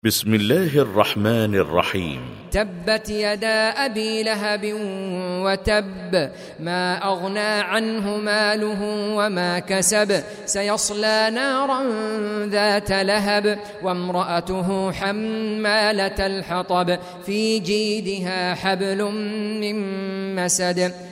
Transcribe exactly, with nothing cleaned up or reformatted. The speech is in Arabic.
بسم الله الرحمن الرحيم. تبت يدا أبي لهب وتب، ما أغنى عنه ماله وما كسب، سيصلى نارا ذات لهب وامرأته حمالة الحطب في جيدها حبل من مسد